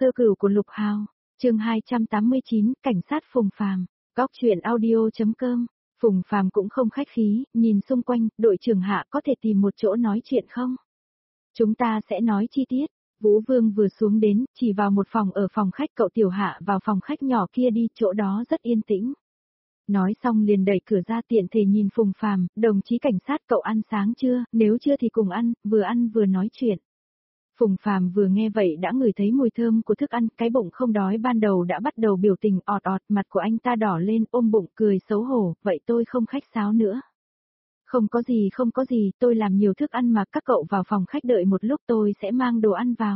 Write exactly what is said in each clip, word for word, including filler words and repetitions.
Sơ cửu của Lục Hào, chương hai trăm tám mươi chín, cảnh sát Phùng Phàm, góc truyện audio.com. Phùng Phàm cũng không khách khí, nhìn xung quanh, đội trưởng Hạ có thể tìm một chỗ nói chuyện không? Chúng ta sẽ nói chi tiết. Vũ Vương vừa xuống đến, chỉ vào một phòng ở phòng khách, cậu Tiểu Hạ vào phòng khách nhỏ kia đi, chỗ đó rất yên tĩnh. Nói xong liền đẩy cửa ra, tiện thể nhìn Phùng Phàm, đồng chí cảnh sát, cậu ăn sáng chưa, nếu chưa thì cùng ăn, vừa ăn vừa nói chuyện. Phùng Phàm vừa nghe vậy đã ngửi thấy mùi thơm của thức ăn, cái bụng không đói ban đầu đã bắt đầu biểu tình ọt ọt, mặt của anh ta đỏ lên, ôm bụng cười xấu hổ, vậy tôi không khách sáo nữa. Không có gì không có gì, tôi làm nhiều thức ăn mà, các cậu vào phòng khách đợi một lúc, tôi sẽ mang đồ ăn vào.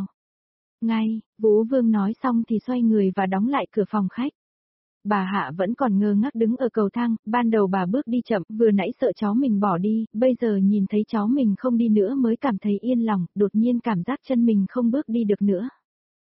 Ngay, Vũ Vương nói xong thì xoay người và đóng lại cửa phòng khách. Bà Hạ vẫn còn ngơ ngác đứng ở cầu thang, ban đầu bà bước đi chậm, vừa nãy sợ cháu mình bỏ đi, bây giờ nhìn thấy cháu mình không đi nữa mới cảm thấy yên lòng, đột nhiên cảm giác chân mình không bước đi được nữa.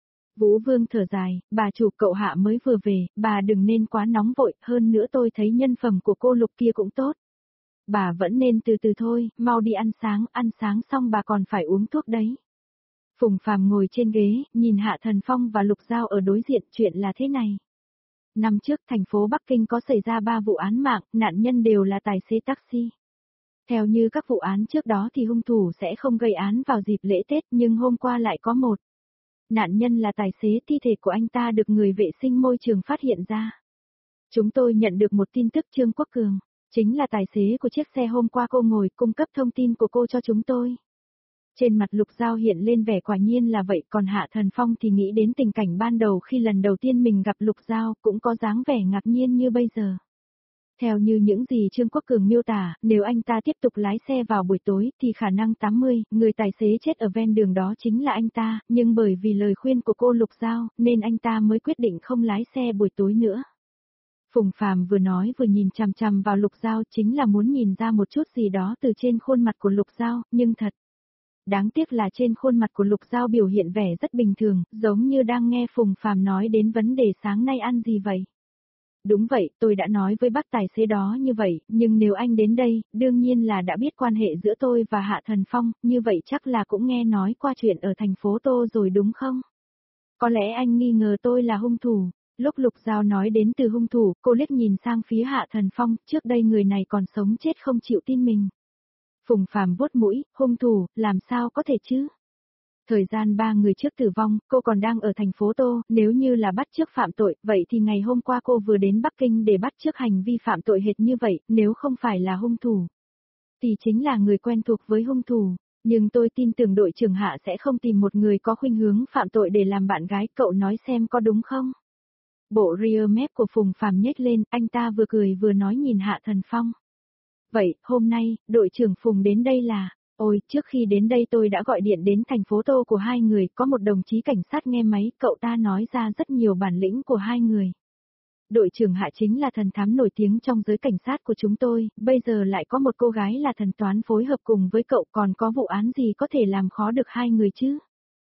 Vũ Vương thở dài, bà chủ, cậu Hạ mới vừa về, bà đừng nên quá nóng vội, hơn nữa tôi thấy nhân phẩm của cô Lục kia cũng tốt. Bà vẫn nên từ từ thôi, mau đi ăn sáng, ăn sáng xong bà còn phải uống thuốc đấy. Phùng Phàm ngồi trên ghế, nhìn Hạ Thần Phong và Lục Giao ở đối diện, chuyện là thế này. Năm trước, thành phố Bắc Kinh có xảy ra ba vụ án mạng, nạn nhân đều là tài xế taxi. Theo như các vụ án trước đó thì hung thủ sẽ không gây án vào dịp lễ Tết, nhưng hôm qua lại có một. Nạn nhân là tài xế, thi thể của anh ta được người vệ sinh môi trường phát hiện ra. Chúng tôi nhận được một tin tức, Trương Quốc Cường, chính là tài xế của chiếc xe hôm qua cô ngồi, cung cấp thông tin của cô cho chúng tôi. Trên mặt Lục Giao hiện lên vẻ quả nhiên là vậy, còn Hạ Thần Phong thì nghĩ đến tình cảnh ban đầu khi lần đầu tiên mình gặp Lục Giao, cũng có dáng vẻ ngạc nhiên như bây giờ. Theo như những gì Trương Quốc Cường miêu tả, nếu anh ta tiếp tục lái xe vào buổi tối thì khả năng tám mươi, người tài xế chết ở ven đường đó chính là anh ta, nhưng bởi vì lời khuyên của cô Lục Giao, nên anh ta mới quyết định không lái xe buổi tối nữa. Phùng Phàm vừa nói vừa nhìn chằm chằm vào Lục Giao, chính là muốn nhìn ra một chút gì đó từ trên khuôn mặt của Lục Giao, nhưng thật. Đáng tiếc là trên khuôn mặt của Lục Giao biểu hiện vẻ rất bình thường, giống như đang nghe Phùng Phàm nói đến vấn đề sáng nay ăn gì vậy. Đúng vậy, tôi đã nói với bác tài xế đó như vậy, nhưng nếu anh đến đây, đương nhiên là đã biết quan hệ giữa tôi và Hạ Thần Phong, như vậy chắc là cũng nghe nói qua chuyện ở thành phố Tô rồi đúng không? Có lẽ anh nghi ngờ tôi là hung thủ. Lúc Lục Giao nói đến từ hung thủ, cô liếc nhìn sang phía Hạ Thần Phong, trước đây người này còn sống chết không chịu tin mình. Phùng Phàm vuốt mũi, hung thủ, làm sao có thể chứ? Thời gian ba người trước tử vong, cô còn đang ở thành phố Tô, nếu như là bắt chước phạm tội, vậy thì ngày hôm qua cô vừa đến Bắc Kinh để bắt chước hành vi phạm tội hệt như vậy, nếu không phải là hung thủ, thì chính là người quen thuộc với hung thủ. Nhưng tôi tin tưởng đội trưởng Hạ sẽ không tìm một người có khuynh hướng phạm tội để làm bạn gái, cậu nói xem có đúng không? Bộ rear mép của Phùng Phàm nhếch lên, anh ta vừa cười vừa nói nhìn Hạ Thần Phong. Vậy, hôm nay, đội trưởng Phùng đến đây là, ôi, trước khi đến đây tôi đã gọi điện đến thành phố Tô của hai người, có một đồng chí cảnh sát nghe máy, cậu ta nói ra rất nhiều bản lĩnh của hai người. Đội trưởng Hạ chính là thần thám nổi tiếng trong giới cảnh sát của chúng tôi, bây giờ lại có một cô gái là thần toán phối hợp cùng với cậu, còn có vụ án gì có thể làm khó được hai người chứ?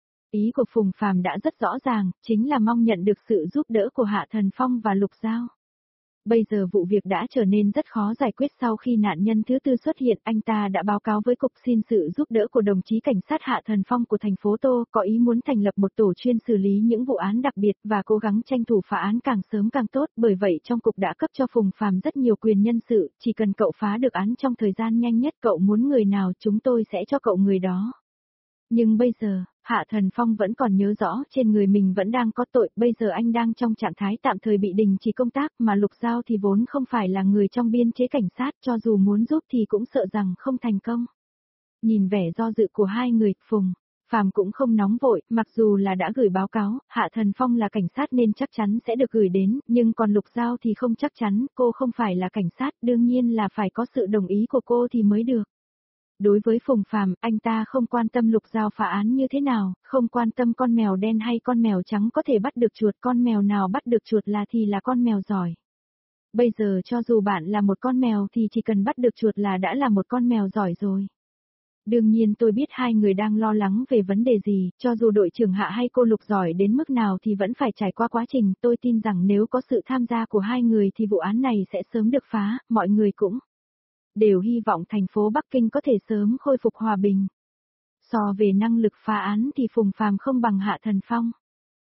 Ý của Phùng Phàm đã rất rõ ràng, chính là mong nhận được sự giúp đỡ của Hạ Thần Phong và Lục Giao. Bây giờ vụ việc đã trở nên rất khó giải quyết sau khi nạn nhân thứ tư xuất hiện, anh ta đã báo cáo với cục xin sự giúp đỡ của đồng chí cảnh sát Hạ Thần Phong của thành phố Tô, có ý muốn thành lập một tổ chuyên xử lý những vụ án đặc biệt và cố gắng tranh thủ phá án càng sớm càng tốt, bởi vậy trong cục đã cấp cho Phùng Phàm rất nhiều quyền nhân sự, chỉ cần cậu phá được án trong thời gian nhanh nhất, cậu muốn người nào chúng tôi sẽ cho cậu người đó. Nhưng bây giờ, Hạ Thần Phong vẫn còn nhớ rõ trên người mình vẫn đang có tội, bây giờ anh đang trong trạng thái tạm thời bị đình chỉ công tác, mà Lục Giao thì vốn không phải là người trong biên chế cảnh sát, cho dù muốn giúp thì cũng sợ rằng không thành công. Nhìn vẻ do dự của hai người, Phùng Phàm cũng không nóng vội, mặc dù là đã gửi báo cáo, Hạ Thần Phong là cảnh sát nên chắc chắn sẽ được gửi đến, nhưng còn Lục Giao thì không chắc chắn, cô không phải là cảnh sát, đương nhiên là phải có sự đồng ý của cô thì mới được. Đối với Phùng Phàm, anh ta không quan tâm Lục Giao phá án như thế nào, không quan tâm con mèo đen hay con mèo trắng có thể bắt được chuột, con mèo nào bắt được chuột là thì là con mèo giỏi. Bây giờ cho dù bạn là một con mèo thì chỉ cần bắt được chuột là đã là một con mèo giỏi rồi. Đương nhiên tôi biết hai người đang lo lắng về vấn đề gì, cho dù đội trưởng Hạ hay cô Lục giỏi đến mức nào thì vẫn phải trải qua quá trình, tôi tin rằng nếu có sự tham gia của hai người thì vụ án này sẽ sớm được phá, mọi người cũng đều hy vọng thành phố Bắc Kinh có thể sớm khôi phục hòa bình. So về năng lực phá án thì Phùng Phàm không bằng Hạ Thần Phong.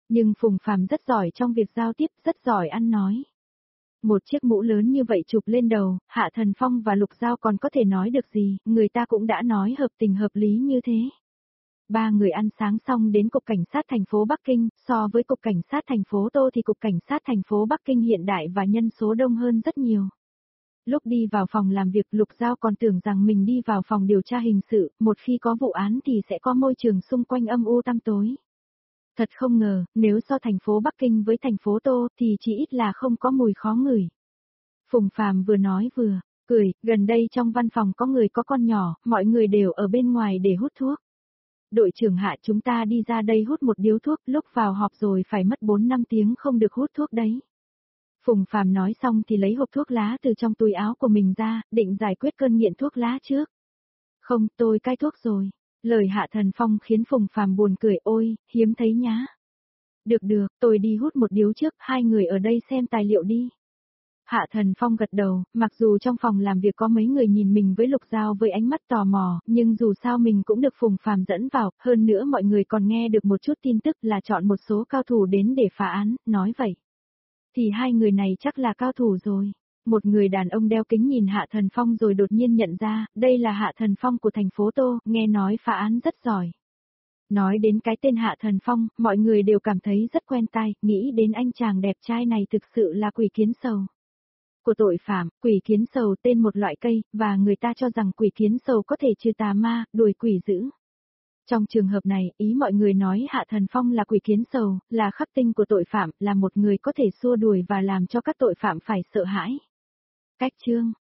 Nhưng Phùng Phàm rất giỏi trong việc giao tiếp, rất giỏi ăn nói. Một chiếc mũ lớn như vậy chụp lên đầu, Hạ Thần Phong và Lục Giao còn có thể nói được gì, người ta cũng đã nói hợp tình hợp lý như thế. Ba người ăn sáng xong đến cục cảnh sát thành phố Bắc Kinh, so với cục cảnh sát thành phố Tô thì cục cảnh sát thành phố Bắc Kinh hiện đại và nhân số đông hơn rất nhiều. Lúc đi vào phòng làm việc Lục Giao còn tưởng rằng mình đi vào phòng điều tra hình sự, một khi có vụ án thì sẽ có môi trường xung quanh âm u tăm tối. Thật không ngờ, nếu so thành phố Bắc Kinh với thành phố Tô thì chỉ ít là không có mùi khó ngửi. Phùng Phàm vừa nói vừa cười, gần đây trong văn phòng có người có con nhỏ, mọi người đều ở bên ngoài để hút thuốc. Đội trưởng Hạ chúng ta đi ra đây hút một điếu thuốc, lúc vào họp rồi phải mất bốn năm tiếng không được hút thuốc đấy. Phùng Phàm nói xong thì lấy hộp thuốc lá từ trong túi áo của mình ra, định giải quyết cơn nghiện thuốc lá trước. Không, tôi cai thuốc rồi. Lời Hạ Thần Phong khiến Phùng Phàm buồn cười, ôi, hiếm thấy nhá. Được được, tôi đi hút một điếu trước, hai người ở đây xem tài liệu đi. Hạ Thần Phong gật đầu, mặc dù trong phòng làm việc có mấy người nhìn mình với Lục Giao với ánh mắt tò mò, nhưng dù sao mình cũng được Phùng Phàm dẫn vào, hơn nữa mọi người còn nghe được một chút tin tức là chọn một số cao thủ đến để phá án, nói vậy. Thì hai người này chắc là cao thủ rồi. Một người đàn ông đeo kính nhìn Hạ Thần Phong rồi đột nhiên nhận ra, đây là Hạ Thần Phong của thành phố Tô, nghe nói phá án rất giỏi. Nói đến cái tên Hạ Thần Phong, mọi người đều cảm thấy rất quen tai, nghĩ đến anh chàng đẹp trai này thực sự là quỷ kiến sầu. Của tội phạm, quỷ kiến sầu tên một loại cây, và người ta cho rằng quỷ kiến sầu có thể trừ tà ma, đuổi quỷ dữ. Trong trường hợp này, ý mọi người nói Hạ Thần Phong là quỷ kiến sầu, là khắc tinh của tội phạm, là một người có thể xua đuổi và làm cho các tội phạm phải sợ hãi. Cách chương